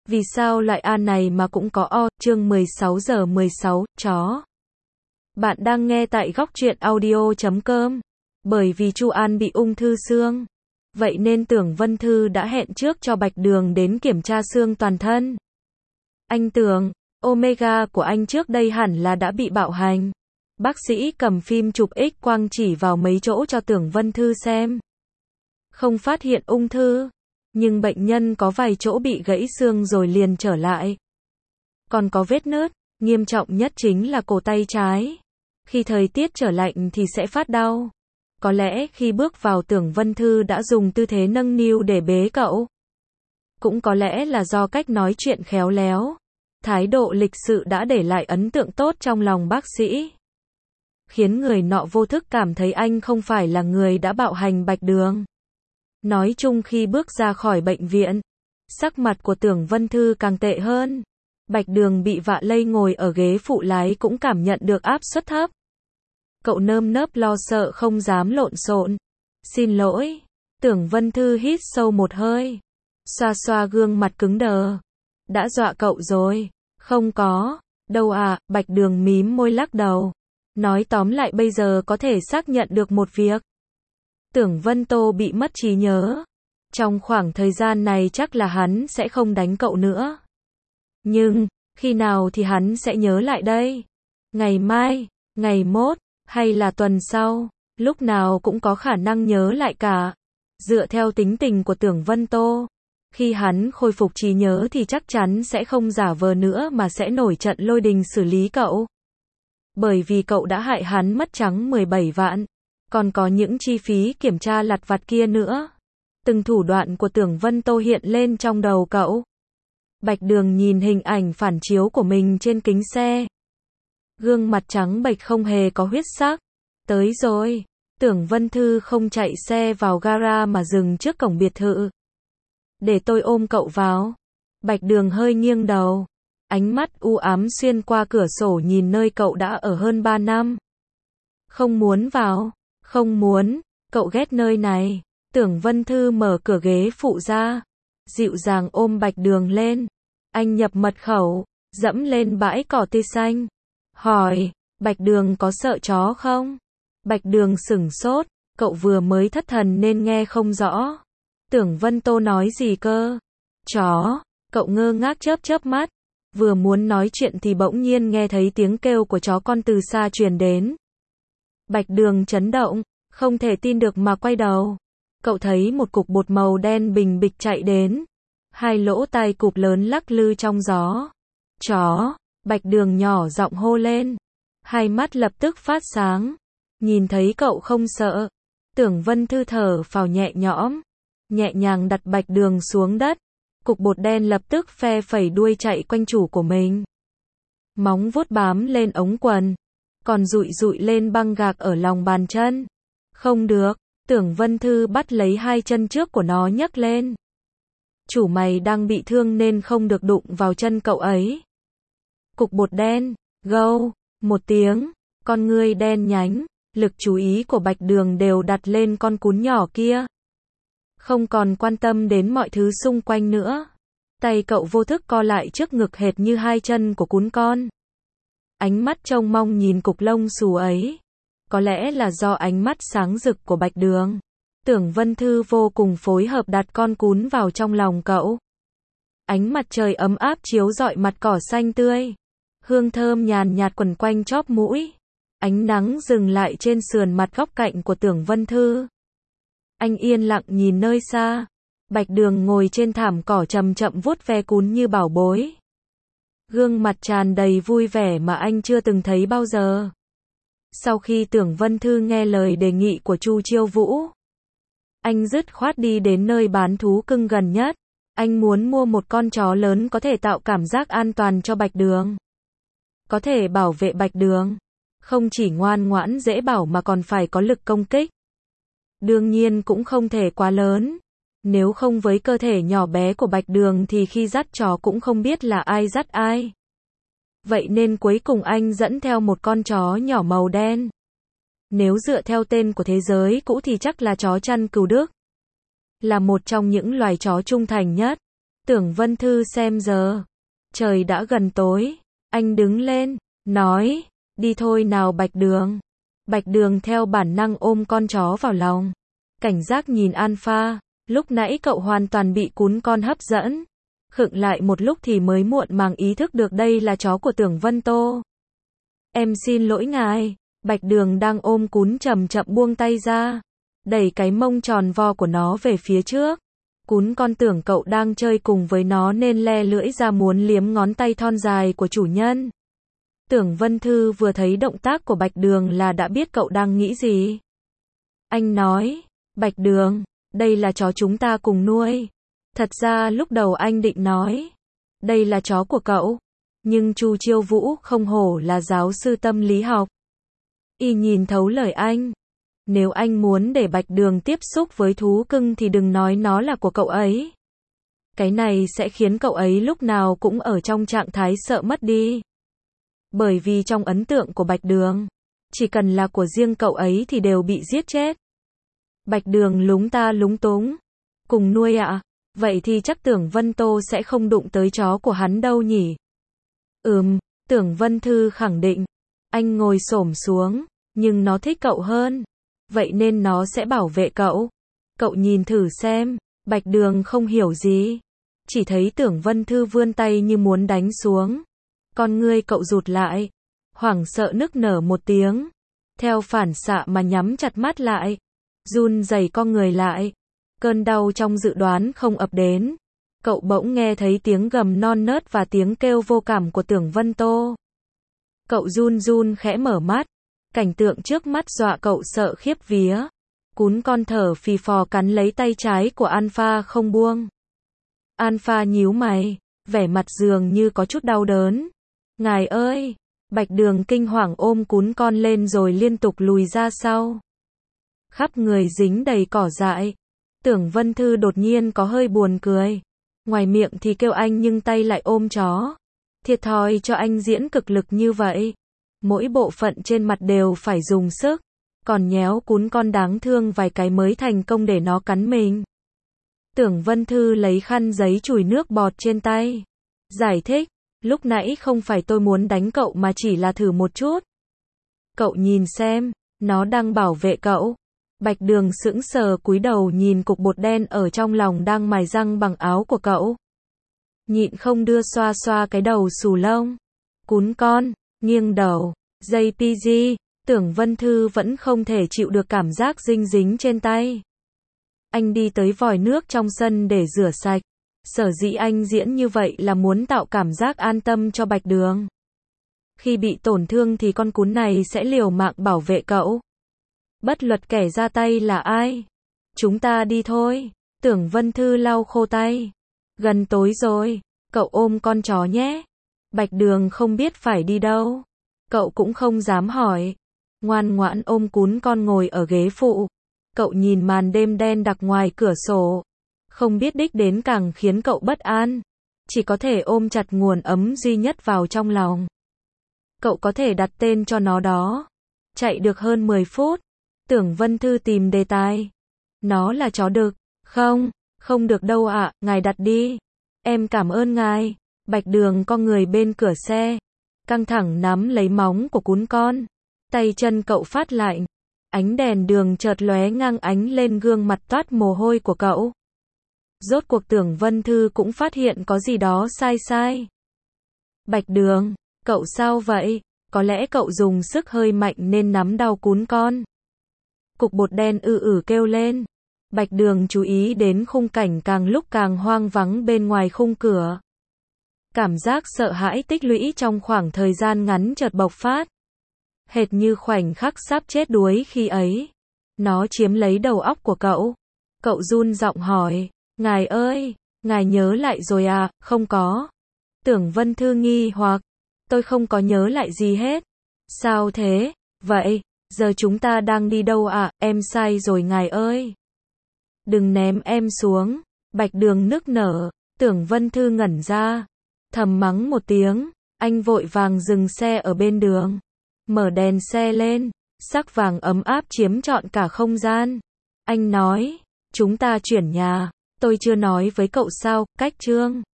Vì sao loại A này mà cũng có O, chương 16 giờ 16, chó. Bạn đang nghe tại góc truyện audio.com. Bởi vì Chu An bị ung thư xương. Vậy nên Tưởng Vân Thư đã hẹn trước cho Bạch Đường đến kiểm tra xương toàn thân. Anh Tưởng, Omega của anh trước đây hẳn là đã bị bạo hành. Bác sĩ cầm phim chụp X-quang chỉ vào mấy chỗ cho Tưởng Vân Thư xem. Không phát hiện ung thư. Nhưng bệnh nhân có vài chỗ bị gãy xương rồi liền trở lại. Còn có vết nứt, nghiêm trọng nhất chính là cổ tay trái. Khi thời tiết trở lạnh thì sẽ phát đau. Có lẽ khi bước vào Tưởng Vân Thư đã dùng tư thế nâng niu để bế cậu. Cũng có lẽ là do cách nói chuyện khéo léo. Thái độ lịch sự đã để lại ấn tượng tốt trong lòng bác sĩ. Khiến người nọ vô thức cảm thấy anh không phải là người đã bạo hành Bạch Đường. Nói chung khi bước ra khỏi bệnh viện, sắc mặt của Tưởng Vân Thư càng tệ hơn. Bạch Đường bị vạ lây ngồi ở ghế phụ lái cũng cảm nhận được áp suất thấp. Cậu nơm nớp lo sợ không dám lộn xộn. Xin lỗi. Tưởng Vân Thư hít sâu một hơi. Xoa xoa gương mặt cứng đờ. Đã dọa cậu rồi. Không có. Đâu à, Bạch Đường mím môi lắc đầu. Nói tóm lại bây giờ có thể xác nhận được một việc. Tưởng Vân Tô bị mất trí nhớ. Trong khoảng thời gian này chắc là hắn sẽ không đánh cậu nữa. Nhưng, khi nào thì hắn sẽ nhớ lại đây? Ngày mai, ngày mốt, hay là tuần sau? Lúc nào cũng có khả năng nhớ lại cả. Dựa theo tính tình của Tưởng Vân Tô, khi hắn khôi phục trí nhớ thì chắc chắn sẽ không giả vờ nữa mà sẽ nổi trận lôi đình xử lý cậu. Bởi vì cậu đã hại hắn mất trắng 17 vạn. Còn có những chi phí kiểm tra lặt vặt kia nữa. Từng thủ đoạn của Tưởng Vân Tô hiện lên trong đầu cậu. Bạch Đường nhìn hình ảnh phản chiếu của mình trên kính xe. Gương mặt trắng bệch không hề có huyết sắc. Tới rồi. Tưởng Vân Thư không chạy xe vào gara mà dừng trước cổng biệt thự. Để tôi ôm cậu vào. Bạch Đường hơi nghiêng đầu. Ánh mắt u ám xuyên qua cửa sổ nhìn nơi cậu đã ở hơn 3 năm. Không muốn vào. Không muốn, cậu ghét nơi này. Tưởng Vân Thư mở cửa ghế phụ ra. Dịu dàng ôm Bạch Đường lên. Anh nhập mật khẩu, dẫm lên bãi cỏ tươi xanh. Hỏi, Bạch Đường có sợ chó không? Bạch Đường sửng sốt, cậu vừa mới thất thần nên nghe không rõ. Tưởng Vân Tô nói gì cơ? Chó, cậu ngơ ngác chớp chớp mắt. Vừa muốn nói chuyện thì bỗng nhiên nghe thấy tiếng kêu của chó con từ xa truyền đến. Bạch Đường chấn động, không thể tin được mà quay đầu. Cậu thấy một cục bột màu đen bình bịch chạy đến. Hai lỗ tai cụp lớn lắc lư trong gió. Chó, Bạch Đường nhỏ giọng hô lên. Hai mắt lập tức phát sáng. Nhìn thấy cậu không sợ. Tưởng Vân Thư thở phào nhẹ nhõm. Nhẹ nhàng đặt Bạch Đường xuống đất. Cục bột đen lập tức phe phẩy đuôi chạy quanh chủ của mình. Móng vuốt bám lên ống quần. Còn dụi dụi lên băng gạc ở lòng bàn chân. Không được, Tưởng Vân Thư bắt lấy hai chân trước của nó nhấc lên. Chủ mày đang bị thương nên không được đụng vào chân cậu ấy. Cục bột đen, gâu, một tiếng, con ngươi đen nhánh, lực chú ý của Bạch Đường đều đặt lên con cún nhỏ kia. Không còn quan tâm đến mọi thứ xung quanh nữa. Tay cậu vô thức co lại trước ngực hệt như hai chân của cún con. Ánh mắt trông mong nhìn cục lông xù ấy. Có lẽ là do ánh mắt sáng rực của Bạch Đường. Tưởng Vân Thư vô cùng phối hợp đặt con cún vào trong lòng cậu. Ánh mặt trời ấm áp chiếu rọi mặt cỏ xanh tươi. Hương thơm nhàn nhạt quẩn quanh chóp mũi. Ánh nắng dừng lại trên sườn mặt góc cạnh của Tưởng Vân Thư. Anh yên lặng nhìn nơi xa. Bạch Đường ngồi trên thảm cỏ chậm chậm vuốt ve cún như bảo bối. Gương mặt tràn đầy vui vẻ mà anh chưa từng thấy bao giờ. Sau khi Tưởng Vân Thư nghe lời đề nghị của Chu Chiêu Vũ, anh dứt khoát đi đến nơi bán thú cưng gần nhất. Anh muốn mua một con chó lớn có thể tạo cảm giác an toàn cho Bạch Đường. Có thể bảo vệ Bạch Đường. Không chỉ ngoan ngoãn dễ bảo mà còn phải có lực công kích. Đương nhiên cũng không thể quá lớn. Nếu không với cơ thể nhỏ bé của Bạch Đường thì khi dắt chó cũng không biết là ai dắt ai. Vậy nên cuối cùng anh dẫn theo một con chó nhỏ màu đen. Nếu dựa theo tên của thế giới cũ thì chắc là chó chăn cừu Đức. Là một trong những loài chó trung thành nhất. Tưởng Vân Thư xem giờ. Trời đã gần tối. Anh đứng lên, nói, đi thôi nào Bạch Đường. Bạch Đường theo bản năng ôm con chó vào lòng. Cảnh giác nhìn Alpha, lúc nãy cậu hoàn toàn bị cún con hấp dẫn. Khựng lại một lúc thì mới muộn màng ý thức được đây là chó của Tưởng Vân Tô. Em xin lỗi ngài. Bạch Đường đang ôm cún chậm chậm buông tay ra, đẩy cái mông tròn vo của nó về phía trước. Cún con tưởng cậu đang chơi cùng với nó nên le lưỡi ra muốn liếm ngón tay thon dài của chủ nhân. Tưởng Vân Thư vừa thấy động tác của Bạch Đường là đã biết cậu đang nghĩ gì. Anh nói, Bạch Đường, đây là chó chúng ta cùng nuôi. Thật ra lúc đầu anh định nói, đây là chó của cậu. Nhưng Chu Chiêu Vũ không hổ là giáo sư tâm lý học. Y nhìn thấu lời anh. Nếu anh muốn để Bạch Đường tiếp xúc với thú cưng thì đừng nói nó là của cậu ấy. Cái này sẽ khiến cậu ấy lúc nào cũng ở trong trạng thái sợ mất đi. Bởi vì trong ấn tượng của Bạch Đường, chỉ cần là của riêng cậu ấy thì đều bị giết chết. Bạch Đường lúng ta lúng túng. Cùng nuôi ạ? Vậy thì chắc Tưởng Vân Tô sẽ không đụng tới chó của hắn đâu nhỉ? Tưởng Vân Thư khẳng định. Anh ngồi xổm xuống, nhưng nó thích cậu hơn. Vậy nên nó sẽ bảo vệ cậu. Cậu nhìn thử xem. Bạch Đường không hiểu gì. Chỉ thấy Tưởng Vân Thư vươn tay như muốn đánh xuống. Con ngươi cậu rụt lại. Hoảng sợ nức nở một tiếng. Theo phản xạ mà nhắm chặt mắt lại. Run rẩy con người lại. Cơn đau trong dự đoán không ập đến. Cậu bỗng nghe thấy tiếng gầm non nớt và tiếng kêu vô cảm của Tưởng Vân Tô. Cậu run run khẽ mở mắt. Cảnh tượng trước mắt dọa cậu sợ khiếp vía. Cún con thở phì phò cắn lấy tay trái của Alpha không buông. Alpha nhíu mày, vẻ mặt dường như có chút đau đớn. Ngài ơi! Bạch Đường kinh hoàng ôm cún con lên rồi liên tục lùi ra sau. Khắp người dính đầy cỏ dại. Tưởng Vân Thư đột nhiên có hơi buồn cười. Ngoài miệng thì kêu anh nhưng tay lại ôm chó. Thiệt thòi cho anh diễn cực lực như vậy. Mỗi bộ phận trên mặt đều phải dùng sức. Còn nhéo cún con đáng thương vài cái mới thành công để nó cắn mình. Tưởng Vân Thư lấy khăn giấy chùi nước bọt trên tay. Giải thích, lúc nãy không phải tôi muốn đánh cậu mà chỉ là thử một chút. Cậu nhìn xem, nó đang bảo vệ cậu. Bạch Đường sững sờ cúi đầu nhìn cục bột đen ở trong lòng đang mài răng bằng áo của cậu. Nhịn không đưa xoa xoa cái đầu xù lông. Cún con, nghiêng đầu, JPG, Tưởng Vân Thư vẫn không thể chịu được cảm giác dinh dính trên tay. Anh đi tới vòi nước trong sân để rửa sạch. Sở dĩ anh diễn như vậy là muốn tạo cảm giác an tâm cho Bạch Đường. Khi bị tổn thương thì con cún này sẽ liều mạng bảo vệ cậu. Bất luận kẻ ra tay là ai. Chúng ta đi thôi. Tưởng Vân Thư lau khô tay. Gần tối rồi, cậu ôm con chó nhé. Bạch Đường không biết phải đi đâu. Cậu cũng không dám hỏi. Ngoan ngoãn ôm cún con ngồi ở ghế phụ. Cậu nhìn màn đêm đen đặc ngoài cửa sổ. Không biết đích đến càng khiến cậu bất an. Chỉ có thể ôm chặt nguồn ấm duy nhất vào trong lòng. Cậu có thể đặt tên cho nó đó. Chạy được hơn 10 phút. Tưởng Vân Thư tìm đề tài. Nó là chó đực. Không được đâu ạ, ngài đặt đi. Em cảm ơn ngài. Bạch Đường con người bên cửa xe. Căng thẳng nắm lấy móng của cún con. Tay chân cậu phát lạnh. Ánh đèn đường chợt lóe ngang ánh lên gương mặt toát mồ hôi của cậu. Rốt cuộc Tưởng Vân Thư cũng phát hiện có gì đó sai. Bạch Đường, cậu sao vậy? Có lẽ cậu dùng sức hơi mạnh nên nắm đau cún con. Cục bột đen kêu lên. Bạch Đường chú ý đến khung cảnh càng lúc càng hoang vắng bên ngoài khung cửa. Cảm giác sợ hãi tích lũy trong khoảng thời gian ngắn chợt bộc phát. Hệt như khoảnh khắc sắp chết đuối khi ấy. Nó chiếm lấy đầu óc của cậu. Cậu run giọng hỏi, ngài ơi, ngài nhớ lại rồi à? Không có. Tưởng Vân Thư nghi hoặc, tôi không có nhớ lại gì hết. Sao thế? Vậy, giờ chúng ta đang đi đâu ạ? Em sai rồi ngài ơi. Đừng ném em xuống. Bạch Đường nức nở. Tưởng Vân Thư ngẩn ra. Thầm mắng một tiếng. Anh vội vàng dừng xe ở bên đường. Mở đèn xe lên. Sắc vàng ấm áp chiếm trọn cả không gian. Anh nói, chúng ta chuyển nhà. Tôi chưa nói với cậu sao, cách Trương.